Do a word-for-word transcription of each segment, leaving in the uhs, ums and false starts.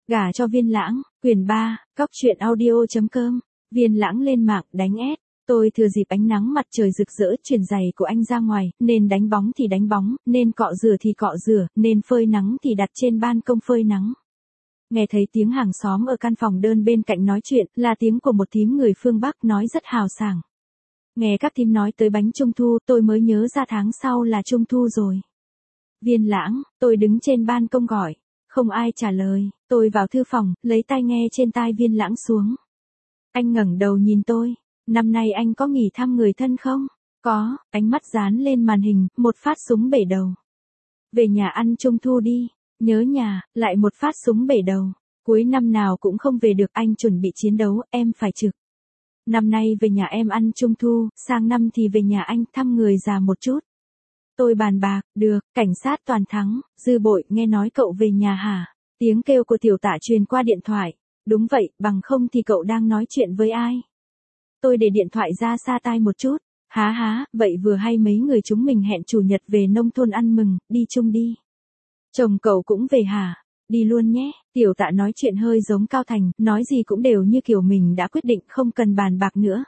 Gả cho Viên Lãng, quyển ba, cóc truyện audio.com, Viên Lãng lên mạng đánh ét. Tôi thừa dịp ánh nắng mặt trời rực rỡ chuyển giày của anh ra ngoài, nên đánh bóng thì đánh bóng, nên cọ rửa thì cọ rửa, nên phơi nắng thì đặt trên ban công phơi nắng. Nghe thấy tiếng hàng xóm ở căn phòng đơn bên cạnh nói chuyện, là tiếng của một thím người phương Bắc nói rất hào sảng. Nghe các thím nói tới bánh trung thu, tôi mới nhớ ra tháng sau là trung thu rồi. Viên Lãng, tôi đứng trên ban công gọi, không ai trả lời, tôi vào thư phòng, lấy tai nghe trên tai Viên Lãng xuống. Anh ngẩng đầu nhìn tôi, năm nay anh có nghỉ thăm người thân không? Có, ánh mắt dán lên màn hình, một phát súng bể đầu. Về nhà ăn trung thu đi, nhớ nhà, lại một phát súng bể đầu. Cuối năm nào cũng không về được, anh chuẩn bị chiến đấu, em phải trực. Năm nay về nhà em ăn trung thu, sang năm thì về nhà anh thăm người già một chút. Tôi bàn bạc, được, cảnh sát toàn thắng, Dư Bội, nghe nói cậu về nhà hả? Tiếng kêu của tiểu tạ truyền qua điện thoại. Đúng vậy, bằng không thì cậu đang nói chuyện với ai? Tôi để điện thoại ra xa tai một chút. Há há, vậy vừa hay mấy người chúng mình hẹn chủ nhật về nông thôn ăn mừng, đi chung đi. Chồng cậu cũng về hả? Đi luôn nhé. Tiểu tạ nói chuyện hơi giống Cao Thành, nói gì cũng đều như kiểu mình đã quyết định, không cần bàn bạc nữa.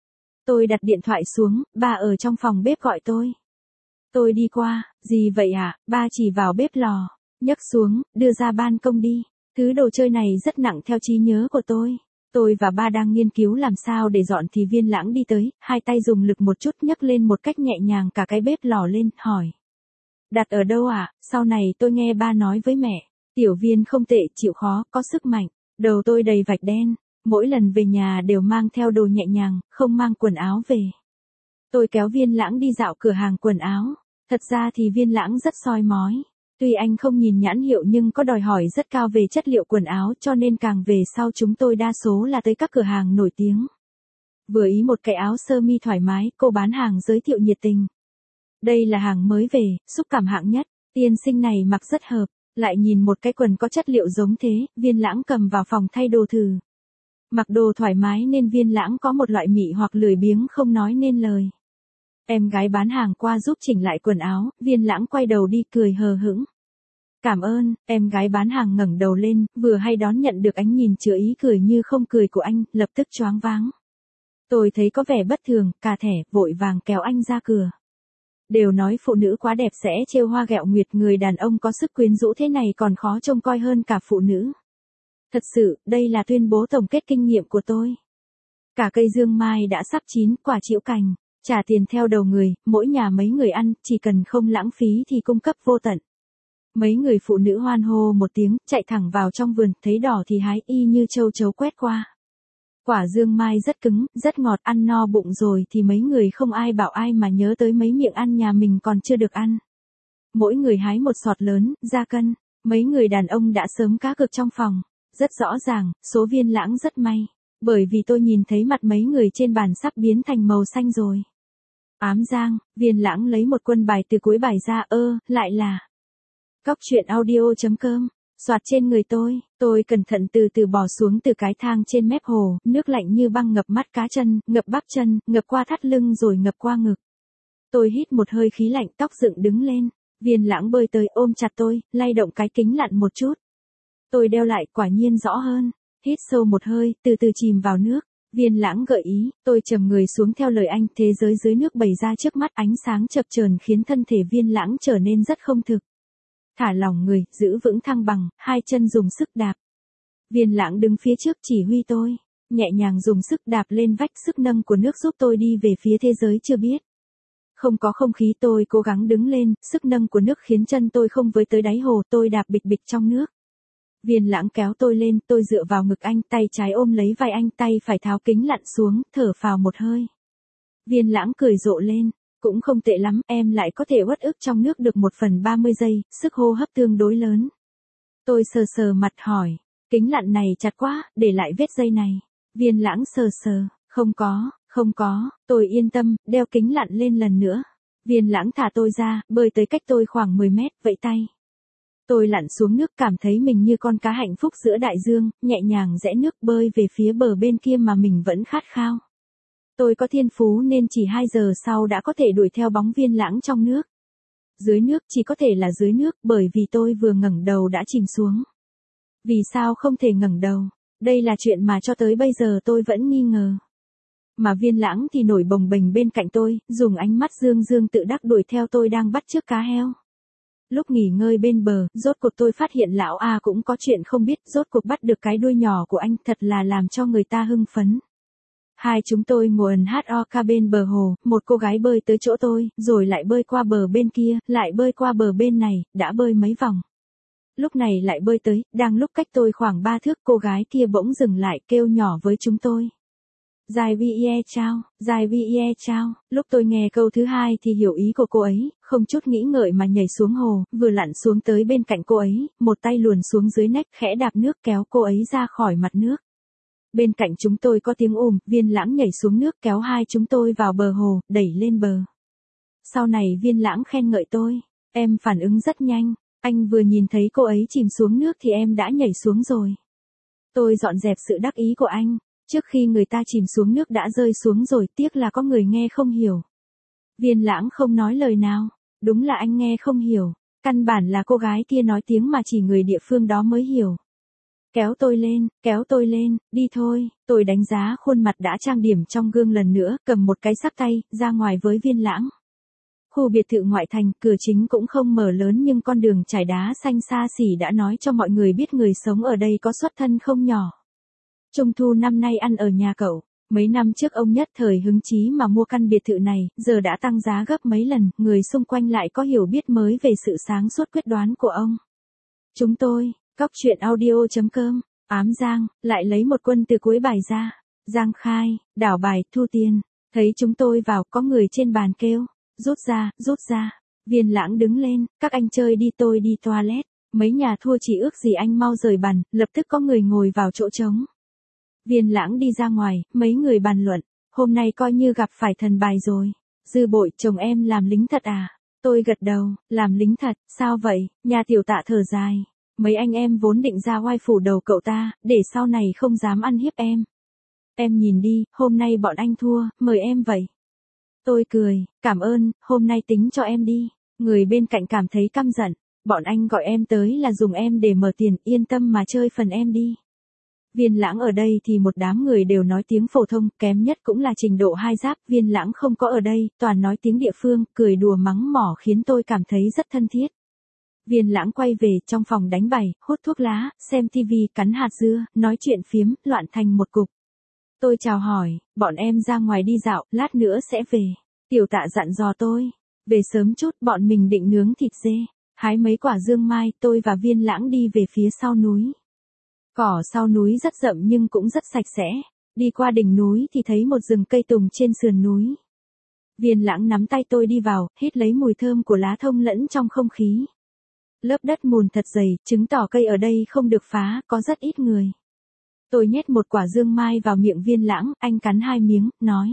Tôi đặt điện thoại xuống, ba ở trong phòng bếp gọi tôi. Tôi đi qua, gì vậy ạ? À? Ba chỉ vào bếp lò, nhấc xuống, đưa ra ban công đi. Thứ đồ chơi này rất nặng theo trí nhớ của tôi. Tôi và ba đang nghiên cứu làm sao để dọn thì Viên Lãng đi tới, hai tay dùng lực một chút nhấc lên một cách nhẹ nhàng cả cái bếp lò lên, hỏi. Đặt ở đâu ạ? À? Sau này tôi nghe ba nói với mẹ, Tiểu Viên không tệ, chịu khó, có sức mạnh. Đầu tôi đầy vạch đen, mỗi lần về nhà đều mang theo đồ nhẹ nhàng, không mang quần áo về. Tôi kéo Viên Lãng đi dạo cửa hàng quần áo. Thật ra thì Viên Lãng rất soi mói. Tuy anh không nhìn nhãn hiệu nhưng có đòi hỏi rất cao về chất liệu quần áo, cho nên càng về sau chúng tôi đa số là tới các cửa hàng nổi tiếng. Vừa ý một cái áo sơ mi thoải mái, cô bán hàng giới thiệu nhiệt tình. Đây là hàng mới về, xúc cảm hạng nhất, tiên sinh này mặc rất hợp. Lại nhìn một cái quần có chất liệu giống thế, Viên Lãng cầm vào phòng thay đồ thử. Mặc đồ thoải mái nên Viên Lãng có một loại mị hoặc lười biếng không nói nên lời. Em gái bán hàng qua giúp chỉnh lại quần áo, Viên Lãng quay đầu đi cười hờ hững. Cảm ơn, em gái bán hàng ngẩng đầu lên, vừa hay đón nhận được ánh nhìn chứa ý cười như không cười của anh, lập tức choáng váng. Tôi thấy có vẻ bất thường, cà thẻ, vội vàng kéo anh ra cửa. Đều nói phụ nữ quá đẹp sẽ trêu hoa ghẹo nguyệt, người đàn ông có sức quyến rũ thế này còn khó trông coi hơn cả phụ nữ. Thật sự, đây là tuyên bố tổng kết kinh nghiệm của tôi. Cả cây dương mai đã sắp chín, quả chĩu cành. Trả tiền theo đầu người, mỗi nhà mấy người ăn, chỉ cần không lãng phí thì cung cấp vô tận. Mấy người phụ nữ hoan hô một tiếng, chạy thẳng vào trong vườn, thấy đỏ thì hái, y như châu chấu quét qua. Quả dương mai rất cứng, rất ngọt, ăn no bụng rồi thì mấy người không ai bảo ai mà nhớ tới mấy miệng ăn nhà mình còn chưa được ăn. Mỗi người hái một sọt lớn, ra cân, mấy người đàn ông đã sớm cá cược trong phòng. Rất rõ ràng, số Viên Lãng rất may, bởi vì tôi nhìn thấy mặt mấy người trên bàn sắp biến thành màu xanh rồi. Ám giang, Viên Lãng lấy một quân bài từ cuối bài ra, ơ, lại là cóc truyện audio.com, soạt trên người tôi, tôi cẩn thận từ từ bò xuống từ cái thang trên mép hồ, nước lạnh như băng ngập mắt cá chân, ngập bắp chân, ngập qua thắt lưng rồi ngập qua ngực. Tôi hít một hơi khí lạnh, tóc dựng đứng lên, Viên Lãng bơi tới ôm chặt tôi, lay động cái kính lặn một chút. Tôi đeo lại, quả nhiên rõ hơn, hít sâu một hơi, từ từ chìm vào nước. Viên Lãng gợi ý, tôi trầm người xuống theo lời anh, thế giới dưới nước bày ra trước mắt, ánh sáng chập chờn khiến thân thể Viên Lãng trở nên rất không thực. Thả lỏng người, giữ vững thăng bằng, hai chân dùng sức đạp. Viên Lãng đứng phía trước chỉ huy tôi, nhẹ nhàng dùng sức đạp lên vách, sức nâng của nước giúp tôi đi về phía thế giới chưa biết. Không có không khí, tôi cố gắng đứng lên, sức nâng của nước khiến chân tôi không với tới đáy hồ, tôi đạp bịch bịch trong nước. Viên Lãng kéo tôi lên, tôi dựa vào ngực anh, tay trái ôm lấy vai anh, tay phải tháo kính lặn xuống, thở phào một hơi. Viên Lãng cười rộ lên, cũng không tệ lắm, em lại có thể uất ức trong nước được một phần ba mươi giây, sức hô hấp tương đối lớn. Tôi sờ sờ mặt hỏi, kính lặn này chặt quá, để lại vết dây này. Viên Lãng sờ sờ, không có, không có, tôi yên tâm, đeo kính lặn lên lần nữa. Viên Lãng thả tôi ra, bơi tới cách tôi khoảng mười mét, vẫy tay. Tôi lặn xuống nước, cảm thấy mình như con cá hạnh phúc giữa đại dương, nhẹ nhàng rẽ nước bơi về phía bờ bên kia mà mình vẫn khát khao. Tôi có thiên phú nên chỉ hai giờ sau đã có thể đuổi theo bóng Viên Lãng trong nước. Dưới nước chỉ có thể là dưới nước, bởi vì tôi vừa ngẩng đầu đã chìm xuống. Vì sao không thể ngẩng đầu? Đây là chuyện mà cho tới bây giờ tôi vẫn nghi ngờ. Mà Viên Lãng thì nổi bồng bềnh bên cạnh tôi, dùng ánh mắt dương dương tự đắc đuổi theo tôi đang bắt chước cá heo. Lúc nghỉ ngơi bên bờ, rốt cuộc tôi phát hiện lão A cũng có chuyện không biết, rốt cuộc bắt được cái đuôi nhỏ của anh, thật là làm cho người ta hưng phấn. Hai chúng tôi ngồi ẩn hát o ca bên bờ hồ, một cô gái bơi tới chỗ tôi, rồi lại bơi qua bờ bên kia, lại bơi qua bờ bên này, đã bơi mấy vòng. Lúc này lại bơi tới, đang lúc cách tôi khoảng ba thước, cô gái kia bỗng dừng lại kêu nhỏ với chúng tôi. Dài vi e chao, dài vi e chao. Lúc tôi nghe câu thứ hai thì hiểu ý của cô ấy, không chút nghĩ ngợi mà nhảy xuống hồ, vừa lặn xuống tới bên cạnh cô ấy, một tay luồn xuống dưới nách khẽ đạp nước kéo cô ấy ra khỏi mặt nước. Bên cạnh chúng tôi có tiếng ùm, Viên Lãng nhảy xuống nước kéo hai chúng tôi vào bờ hồ, đẩy lên bờ. Sau này Viên Lãng khen ngợi tôi, em phản ứng rất nhanh, anh vừa nhìn thấy cô ấy chìm xuống nước thì em đã nhảy xuống rồi. Tôi dọn dẹp sự đắc ý của anh. Trước khi người ta chìm xuống nước đã rơi xuống rồi, tiếc là có người nghe không hiểu. Viên Lãng không nói lời nào, đúng là anh nghe không hiểu, căn bản là cô gái kia nói tiếng mà chỉ người địa phương đó mới hiểu. Kéo tôi lên, kéo tôi lên, đi thôi, tôi đánh giá khuôn mặt đã trang điểm trong gương lần nữa, cầm một cái xắc tay, ra ngoài với Viên Lãng. Khu biệt thự ngoại thành, cửa chính cũng không mở lớn nhưng con đường trải đá xanh xa xỉ đã nói cho mọi người biết người sống ở đây có xuất thân không nhỏ. Trung thu năm nay ăn ở nhà cậu, mấy năm trước ông nhất thời hứng chí mà mua căn biệt thự này, giờ đã tăng giá gấp mấy lần, người xung quanh lại có hiểu biết mới về sự sáng suốt quyết đoán của ông. Chúng tôi, cóc truyện audio chấm com, ám Giang, lại lấy một quân từ cuối bài ra. Giang khai, đảo bài, thu tiền, thấy chúng tôi vào, có người trên bàn kêu, rút ra, rút ra. Viên Lãng đứng lên, các anh chơi đi tôi đi toilet, mấy nhà thua chỉ ước gì anh mau rời bàn, lập tức có người ngồi vào chỗ trống. Viên Lãng đi ra ngoài, mấy người bàn luận, hôm nay coi như gặp phải thần bài rồi. Dư Bội, chồng em làm lính thật à? Tôi gật đầu, làm lính thật, sao vậy? Nhà Tiểu Tạ thở dài, mấy anh em vốn định ra oai phủ đầu cậu ta, để sau này không dám ăn hiếp em. Em nhìn đi, hôm nay bọn anh thua, mời em vậy. Tôi cười, cảm ơn, hôm nay tính cho em đi. Người bên cạnh cảm thấy căm giận, bọn anh gọi em tới là dùng em để mở tiền, yên tâm mà chơi phần em đi. Viên Lãng ở đây thì một đám người đều nói tiếng phổ thông, kém nhất cũng là trình độ hai giáp, Viên Lãng không có ở đây, toàn nói tiếng địa phương, cười đùa mắng mỏ khiến tôi cảm thấy rất thân thiết. Viên Lãng quay về trong phòng đánh bài, hút thuốc lá, xem tivi, cắn hạt dưa, nói chuyện phiếm, loạn thành một cục. Tôi chào hỏi, bọn em ra ngoài đi dạo, lát nữa sẽ về. Tiểu Tạ dặn dò tôi, về sớm chút, bọn mình định nướng thịt dê, hái mấy quả dương mai, tôi và Viên Lãng đi về phía sau núi. Cỏ sau núi rất rậm nhưng cũng rất sạch sẽ, đi qua đỉnh núi thì thấy một rừng cây tùng trên sườn núi. Viên Lãng nắm tay tôi đi vào, hít lấy mùi thơm của lá thông lẫn trong không khí. Lớp đất mùn thật dày, chứng tỏ cây ở đây không được phá, có rất ít người. Tôi nhét một quả dương mai vào miệng Viên Lãng, anh cắn hai miếng, nói.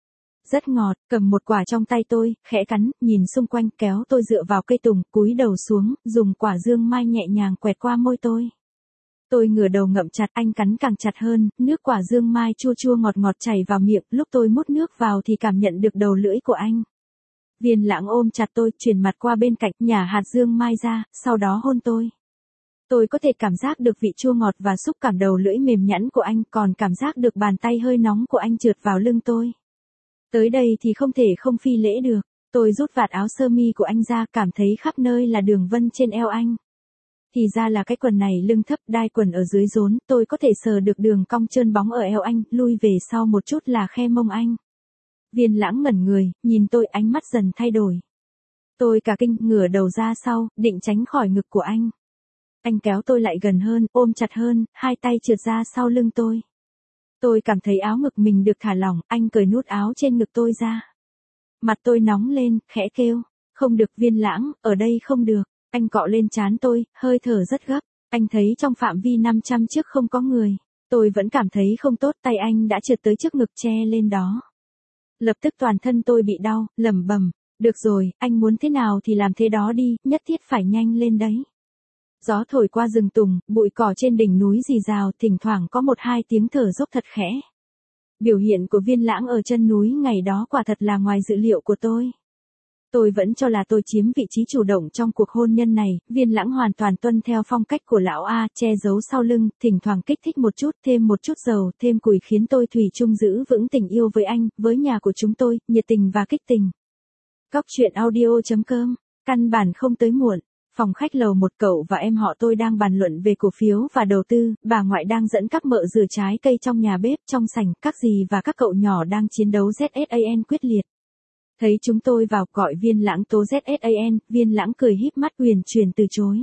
Rất ngọt, cầm một quả trong tay tôi, khẽ cắn, nhìn xung quanh, kéo tôi dựa vào cây tùng, cúi đầu xuống, dùng quả dương mai nhẹ nhàng quẹt qua môi tôi. Tôi ngửa đầu ngậm chặt, anh cắn càng chặt hơn, nước quả dương mai chua chua ngọt ngọt chảy vào miệng, lúc tôi mút nước vào thì cảm nhận được đầu lưỡi của anh. Viên Lãng ôm chặt tôi, chuyển mặt qua bên cạnh, nhả hạt dương mai ra, sau đó hôn tôi. Tôi có thể cảm giác được vị chua ngọt và xúc cảm đầu lưỡi mềm nhẵn của anh, còn cảm giác được bàn tay hơi nóng của anh trượt vào lưng tôi. Tới đây thì không thể không phi lễ được, tôi rút vạt áo sơ mi của anh ra, cảm thấy khắp nơi là đường vân trên eo anh. Thì ra là cái quần này lưng thấp, đai quần ở dưới rốn, tôi có thể sờ được đường cong trơn bóng ở eo anh, lui về sau một chút là khe mông anh. Viên Lãng ngẩn người, nhìn tôi, ánh mắt dần thay đổi. Tôi cả kinh, ngửa đầu ra sau, định tránh khỏi ngực của anh. Anh kéo tôi lại gần hơn, ôm chặt hơn, hai tay trượt ra sau lưng tôi. Tôi cảm thấy áo ngực mình được thả lỏng, anh cởi nút áo trên ngực tôi ra. Mặt tôi nóng lên, khẽ kêu, không được Viên Lãng, ở đây không được. Anh cọ lên trán tôi, hơi thở rất gấp, anh thấy trong phạm vi năm trăm chiếc không có người. Tôi vẫn cảm thấy không tốt, tay anh đã trượt tới trước ngực che lên đó. Lập tức toàn thân tôi bị đau, lẩm bẩm, được rồi, anh muốn thế nào thì làm thế đó đi, nhất thiết phải nhanh lên đấy. Gió thổi qua rừng tùng, bụi cỏ trên đỉnh núi rì rào, thỉnh thoảng có một hai tiếng thở dốc thật khẽ. Biểu hiện của Viên Lãng ở chân núi ngày đó quả thật là ngoài dự liệu của tôi. Tôi vẫn cho là tôi chiếm vị trí chủ động trong cuộc hôn nhân này, Viên Lãng hoàn toàn tuân theo phong cách của lão A, che giấu sau lưng, thỉnh thoảng kích thích một chút, thêm một chút dầu, thêm củi khiến tôi thủy chung giữ vững tình yêu với anh, với nhà của chúng tôi, nhiệt tình và kích tình. Cóc truyện audio chấm com, căn bản không tới muộn. Phòng khách lầu một, cậu và em họ tôi đang bàn luận về cổ phiếu và đầu tư, bà ngoại đang dẫn các mợ rửa trái cây trong nhà bếp, trong sảnh, các dì và các cậu nhỏ đang chiến đấu Z S A N quyết liệt. Thấy chúng tôi vào gọi Viên Lãng tố Z S A N, Viên Lãng cười híp mắt uyển chuyển từ chối.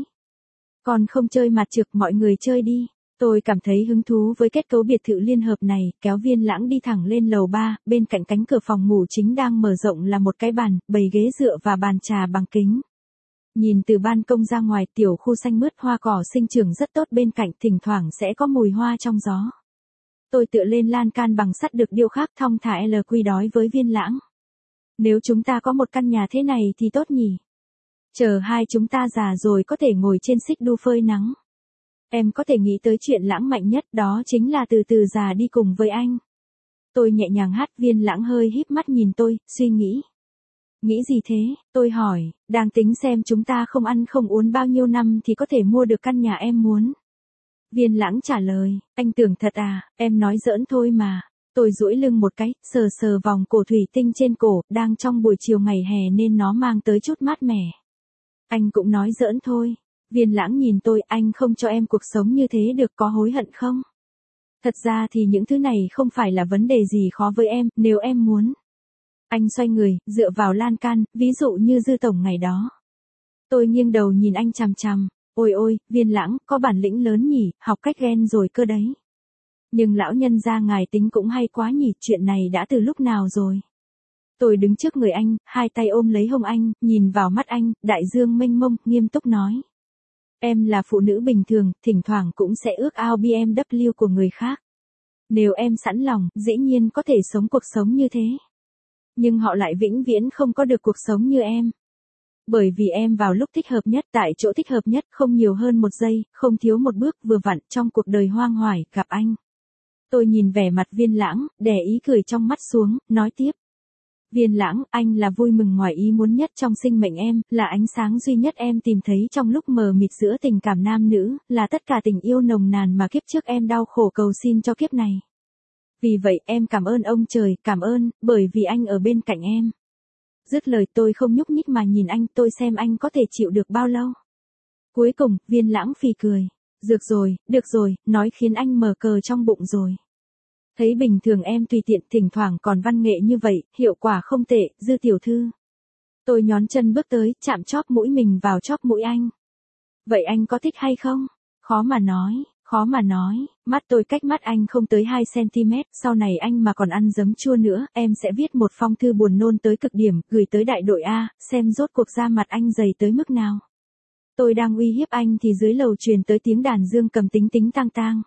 Còn không chơi mặt trực, mọi người chơi đi. Tôi cảm thấy hứng thú với kết cấu biệt thự liên hợp này, kéo Viên Lãng đi thẳng lên lầu ba, bên cạnh cánh cửa phòng ngủ chính đang mở rộng là một cái bàn, bày ghế dựa và bàn trà bằng kính. Nhìn từ ban công ra ngoài, tiểu khu xanh mướt, hoa cỏ sinh trưởng rất tốt bên cạnh, thỉnh thoảng sẽ có mùi hoa trong gió. Tôi tựa lên lan can bằng sắt được điêu khắc thong thả L Q đói với Viên Lãng. Nếu chúng ta có một căn nhà thế này thì tốt nhỉ? Chờ hai chúng ta già rồi có thể ngồi trên xích đu phơi nắng. Em có thể nghĩ tới chuyện lãng mạnh nhất, đó chính là từ từ già đi cùng với anh. Tôi nhẹ nhàng hát. Viên Lãng hơi híp mắt nhìn tôi, suy nghĩ. Nghĩ gì thế? Tôi hỏi, đang tính xem chúng ta không ăn không uống bao nhiêu năm thì có thể mua được căn nhà em muốn. Viên Lãng trả lời, anh tưởng thật à, em nói giỡn thôi mà. Tôi duỗi lưng một cái, sờ sờ vòng cổ thủy tinh trên cổ, đang trong buổi chiều ngày hè nên nó mang tới chút mát mẻ. Anh cũng nói giỡn thôi. Viên Lãng nhìn tôi, anh không cho em cuộc sống như thế được, có hối hận không? Thật ra thì những thứ này không phải là vấn đề gì khó với em, nếu em muốn. Anh xoay người, dựa vào lan can, ví dụ như Dư tổng ngày đó. Tôi nghiêng đầu nhìn anh chằm chằm, ôi ôi, Viên Lãng, có bản lĩnh lớn nhỉ, học cách ghen rồi cơ đấy. Nhưng lão nhân gia ngài tính cũng hay quá nhỉ, chuyện này đã từ lúc nào rồi? Tôi đứng trước người anh, hai tay ôm lấy hông anh, nhìn vào mắt anh, đại dương mênh mông, nghiêm túc nói. Em là phụ nữ bình thường, thỉnh thoảng cũng sẽ ước ao B M W của người khác. Nếu em sẵn lòng, dĩ nhiên có thể sống cuộc sống như thế. Nhưng họ lại vĩnh viễn không có được cuộc sống như em. Bởi vì em vào lúc thích hợp nhất, tại chỗ thích hợp nhất, không nhiều hơn một giây, không thiếu một bước, vừa vặn trong cuộc đời hoang hoải, gặp anh. Tôi nhìn vẻ mặt Viên Lãng, đè ý cười trong mắt xuống, nói tiếp. Viên Lãng, anh là vui mừng ngoài ý muốn nhất trong sinh mệnh em, là ánh sáng duy nhất em tìm thấy trong lúc mờ mịt giữa tình cảm nam nữ, là tất cả tình yêu nồng nàn mà kiếp trước em đau khổ cầu xin cho kiếp này. Vì vậy em cảm ơn ông trời, cảm ơn, bởi vì anh ở bên cạnh em. Dứt lời tôi không nhúc nhích mà nhìn anh, tôi xem anh có thể chịu được bao lâu. Cuối cùng, Viên Lãng phì cười. Được rồi, được rồi, nói khiến anh mở cờ trong bụng rồi. Thấy bình thường em tùy tiện, thỉnh thoảng còn văn nghệ như vậy, hiệu quả không tệ, Dư tiểu thư. Tôi nhón chân bước tới, chạm chóp mũi mình vào chóp mũi anh. Vậy anh có thích hay không? Khó mà nói, khó mà nói, mắt tôi cách mắt anh không tới hai xăng-ti-mét, sau này anh mà còn ăn giấm chua nữa, em sẽ viết một phong thư buồn nôn tới cực điểm, gửi tới đại đội A, xem rốt cuộc da mặt anh dày tới mức nào. Tôi đang uy hiếp anh thì dưới lầu truyền tới tiếng đàn dương cầm tính tính tang tang.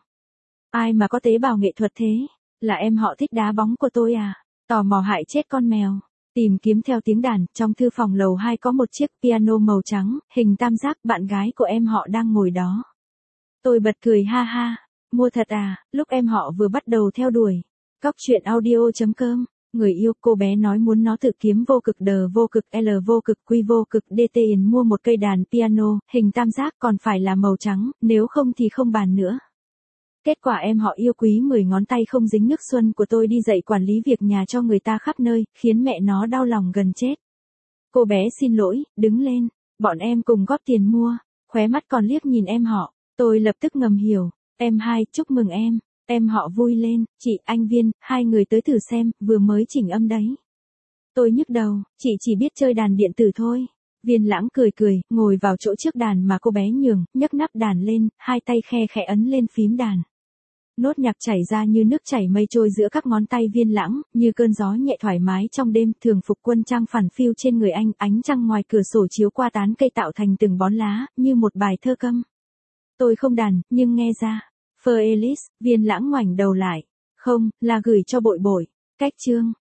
Ai mà có tế bào nghệ thuật thế? Là em họ thích đá bóng của tôi à? Tò mò hại chết con mèo. Tìm kiếm theo tiếng đàn, trong thư phòng lầu hai có một chiếc piano màu trắng, hình tam giác, bạn gái của em họ đang ngồi đó. Tôi bật cười ha ha, mua thật à, lúc em họ vừa bắt đầu theo đuổi. Cóc truyện audio chấm com, người yêu, cô bé nói muốn nó tự kiếm vô cực đờ vô cực L vô cực quy vô cực D T in mua một cây đàn piano, hình tam giác còn phải là màu trắng, nếu không thì không bàn nữa. Kết quả em họ yêu quý mười ngón tay không dính nước xuân của tôi đi dạy quản lý việc nhà cho người ta khắp nơi, khiến mẹ nó đau lòng gần chết. Cô bé xin lỗi, đứng lên, bọn em cùng góp tiền mua, khóe mắt còn liếc nhìn em họ, tôi lập tức ngầm hiểu, em hai, chúc mừng em, em họ vui lên, chị, anh Viên, hai người tới thử xem, vừa mới chỉnh âm đấy. Tôi nhức đầu, chị chỉ biết chơi đàn điện tử thôi. Viên Lãng cười cười, ngồi vào chỗ trước đàn mà cô bé nhường, nhấc nắp đàn lên, hai tay khe khẽ ấn lên phím đàn. Nốt nhạc chảy ra như nước chảy mây trôi giữa các ngón tay Viên Lãng, như cơn gió nhẹ thoải mái trong đêm, thường phục quân trang phản phiu trên người anh, ánh trăng ngoài cửa sổ chiếu qua tán cây tạo thành từng bón lá, như một bài thơ câm. Tôi không đàn, nhưng nghe ra. For Alice, Viên Lãng ngoảnh đầu lại. Không, là gửi cho Bội Bội. Cách chương.